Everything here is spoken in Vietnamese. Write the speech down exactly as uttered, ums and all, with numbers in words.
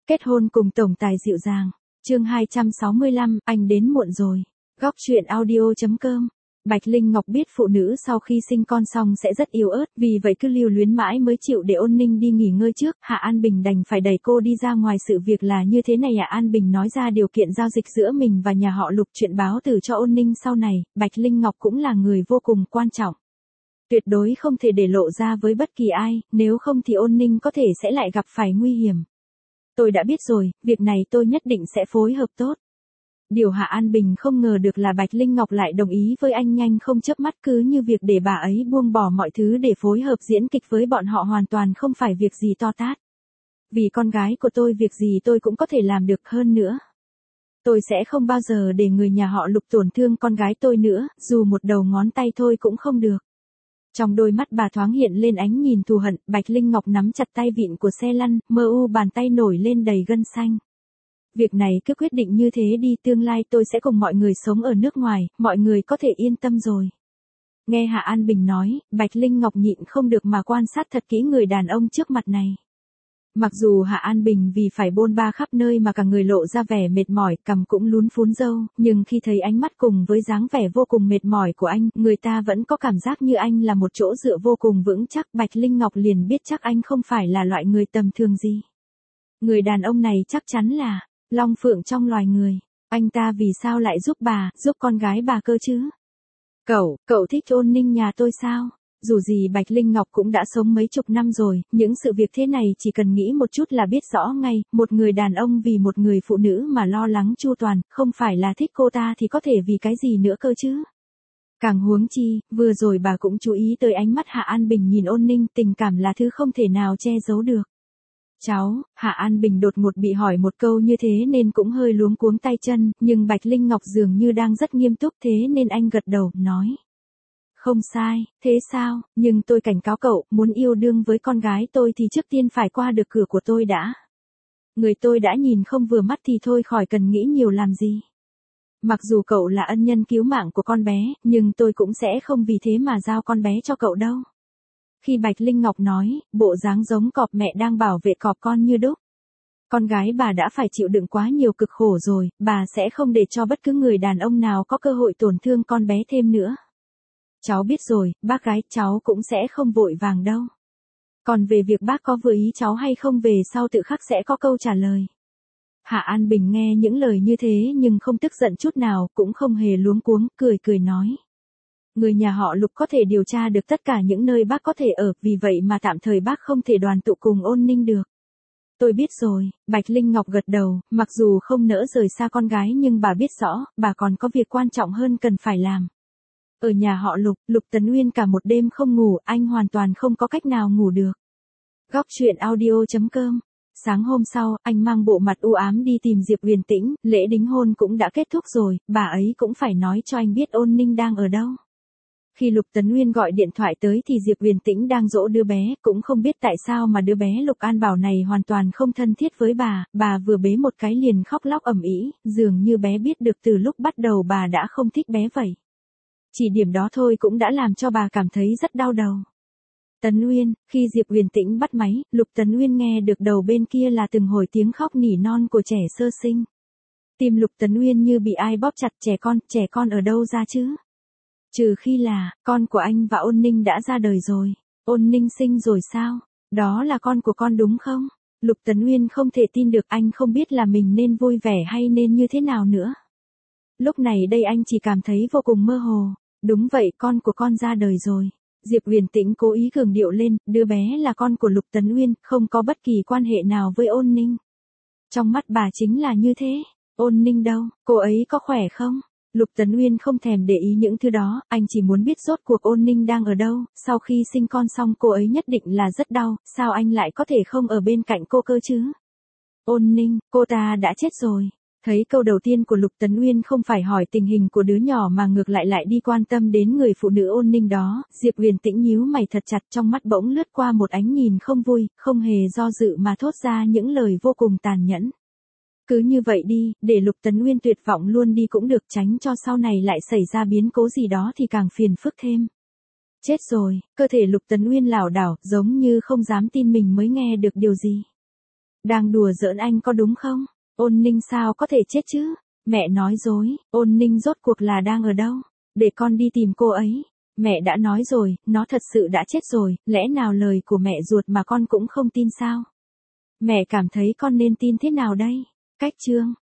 Kết hôn cùng tổng tài dịu dàng. Chương hai trăm sáu mươi lăm, anh đến muộn rồi. Góc truyện audio chấm com. Bạch Linh Ngọc biết phụ nữ sau khi sinh con xong sẽ rất yếu ớt, vì vậy cứ lưu luyến mãi mới chịu để Ôn Ninh đi nghỉ ngơi trước. Hạ An Bình đành phải đẩy cô đi ra ngoài. Sự việc là như thế này, Hạ An Bình nói ra điều kiện giao dịch giữa mình và nhà họ Lục, chuyện báo từ cho Ôn Ninh sau này. Bạch Linh Ngọc cũng là người vô cùng quan trọng, tuyệt đối không thể để lộ ra với bất kỳ ai, nếu không thì Ôn Ninh có thể sẽ lại gặp phải nguy hiểm. Tôi đã biết rồi, việc này tôi nhất định sẽ phối hợp tốt. Điều Hạ An Bình không ngờ được là Bạch Linh Ngọc lại đồng ý với anh nhanh không chớp mắt, cứ như việc để bà ấy buông bỏ mọi thứ để phối hợp diễn kịch với bọn họ hoàn toàn không phải việc gì to tát. Vì con gái của tôi việc gì tôi cũng có thể làm được, hơn nữa. Tôi sẽ không bao giờ để người nhà họ Lục tổn thương con gái tôi nữa, dù một đầu ngón tay thôi cũng không được. Trong đôi mắt bà thoáng hiện lên ánh nhìn thù hận. Bạch Linh Ngọc nắm chặt tay vịn của xe lăn, mơ u bàn tay nổi lên đầy gân xanh. Việc này cứ quyết định như thế đi, tương lai tôi sẽ cùng mọi người sống ở nước ngoài, mọi người có thể yên tâm rồi. Nghe Hạ An Bình nói, Bạch Linh Ngọc nhịn không được mà quan sát thật kỹ người đàn ông trước mặt này. Mặc dù Hạ An Bình vì phải bôn ba khắp nơi mà cả người lộ ra vẻ mệt mỏi, cằm cũng lún phún râu, nhưng khi thấy ánh mắt cùng với dáng vẻ vô cùng mệt mỏi của anh, người ta vẫn có cảm giác như anh là một chỗ dựa vô cùng vững chắc. Bạch Linh Ngọc liền biết chắc anh không phải là loại người tầm thường gì. Người đàn ông này chắc chắn là long phượng trong loài người. Anh ta vì sao lại giúp bà, giúp con gái bà cơ chứ? Cậu, cậu thích Ôn Ninh nhà tôi sao? Dù gì Bạch Linh Ngọc cũng đã sống mấy chục năm rồi, những sự việc thế này chỉ cần nghĩ một chút là biết rõ ngay, một người đàn ông vì một người phụ nữ mà lo lắng chu toàn, không phải là thích cô ta thì có thể vì cái gì nữa cơ chứ? Càng huống chi, vừa rồi bà cũng chú ý tới ánh mắt Hạ An Bình nhìn Ôn Ninh, tình cảm là thứ không thể nào che giấu được. Cháu, Hạ An Bình đột ngột bị hỏi một câu như thế nên cũng hơi luống cuống tay chân, nhưng Bạch Linh Ngọc dường như đang rất nghiêm túc, thế nên anh gật đầu, nói. Không sai, thế sao, nhưng tôi cảnh cáo cậu, muốn yêu đương với con gái tôi thì trước tiên phải qua được cửa của tôi đã. Người tôi đã nhìn không vừa mắt thì thôi khỏi cần nghĩ nhiều làm gì. Mặc dù cậu là ân nhân cứu mạng của con bé, nhưng tôi cũng sẽ không vì thế mà giao con bé cho cậu đâu. Khi Bạch Linh Ngọc nói, bộ dáng giống cọp mẹ đang bảo vệ cọp con như đúc. Con gái bà đã phải chịu đựng quá nhiều cực khổ rồi, bà sẽ không để cho bất cứ người đàn ông nào có cơ hội tổn thương con bé thêm nữa. Cháu biết rồi, bác gái, cháu cũng sẽ không vội vàng đâu. Còn về việc bác có vừa ý cháu hay không về sau tự khắc sẽ có câu trả lời. Hạ An Bình nghe những lời như thế nhưng không tức giận chút nào, cũng không hề luống cuống, cười cười nói. Người nhà họ Lục có thể điều tra được tất cả những nơi bác có thể ở, vì vậy mà tạm thời bác không thể đoàn tụ cùng Ôn Ninh được. Tôi biết rồi, Bạch Linh Ngọc gật đầu, mặc dù không nỡ rời xa con gái nhưng bà biết rõ, bà còn có việc quan trọng hơn cần phải làm. Ở nhà họ Lục, Lục Tấn Uyên cả một đêm không ngủ, anh hoàn toàn không có cách nào ngủ được. Góc truyện audio chấm com. Sáng hôm sau, anh mang bộ mặt u ám đi tìm Diệp Huyền Tĩnh, lễ đính hôn cũng đã kết thúc rồi, bà ấy cũng phải nói cho anh biết Ôn Ninh đang ở đâu. Khi Lục Tấn Uyên gọi điện thoại tới thì Diệp Huyền Tĩnh đang dỗ đứa bé, cũng không biết tại sao mà đứa bé Lục An Bảo này hoàn toàn không thân thiết với bà, bà vừa bế một cái liền khóc lóc ầm ĩ, dường như bé biết được từ lúc bắt đầu bà đã không thích bé vậy. Chỉ điểm đó thôi cũng đã làm cho bà cảm thấy rất đau đầu. Tấn Uyên, khi Diệp Huyền Tĩnh bắt máy, Lục Tấn Uyên nghe được đầu bên kia là từng hồi tiếng khóc nỉ non của trẻ sơ sinh. Tim Lục Tấn Uyên như bị ai bóp chặt, trẻ con, trẻ con ở đâu ra chứ? Trừ khi là, con của anh và Ôn Ninh đã ra đời rồi. Ôn Ninh sinh rồi sao? Đó là con của con đúng không? Lục Tấn Uyên không thể tin được, anh không biết là mình nên vui vẻ hay nên như thế nào nữa. Lúc này đây anh chỉ cảm thấy vô cùng mơ hồ. Đúng vậy, con của con ra đời rồi. Diệp Huyền Tĩnh cố ý cường điệu lên, đứa bé là con của Lục Tấn Uyên, không có bất kỳ quan hệ nào với Ôn Ninh. Trong mắt bà chính là như thế. Ôn Ninh đâu, cô ấy có khỏe không? Lục Tấn Uyên không thèm để ý những thứ đó, anh chỉ muốn biết rốt cuộc Ôn Ninh đang ở đâu, sau khi sinh con xong cô ấy nhất định là rất đau, sao anh lại có thể không ở bên cạnh cô cơ chứ? Ôn Ninh, cô ta đã chết rồi. Thấy câu đầu tiên của Lục Tấn Uyên không phải hỏi tình hình của đứa nhỏ mà ngược lại lại đi quan tâm đến người phụ nữ Ôn Ninh đó, Diệp Huyền Tĩnh nhíu mày thật chặt, trong mắt bỗng lướt qua một ánh nhìn không vui, không hề do dự mà thốt ra những lời vô cùng tàn nhẫn. Cứ như vậy đi, để Lục Tấn Uyên tuyệt vọng luôn đi cũng được, tránh cho sau này lại xảy ra biến cố gì đó thì càng phiền phức thêm. Chết rồi, cơ thể Lục Tấn Uyên lảo đảo, giống như không dám tin mình mới nghe được điều gì. Đang đùa giỡn anh có đúng không? Ôn Ninh sao có thể chết chứ? Mẹ nói dối, Ôn Ninh rốt cuộc là đang ở đâu? Để con đi tìm cô ấy. Mẹ đã nói rồi, nó thật sự đã chết rồi, lẽ nào lời của mẹ ruột mà con cũng không tin sao? Mẹ cảm thấy con nên tin thế nào đây? Cách chương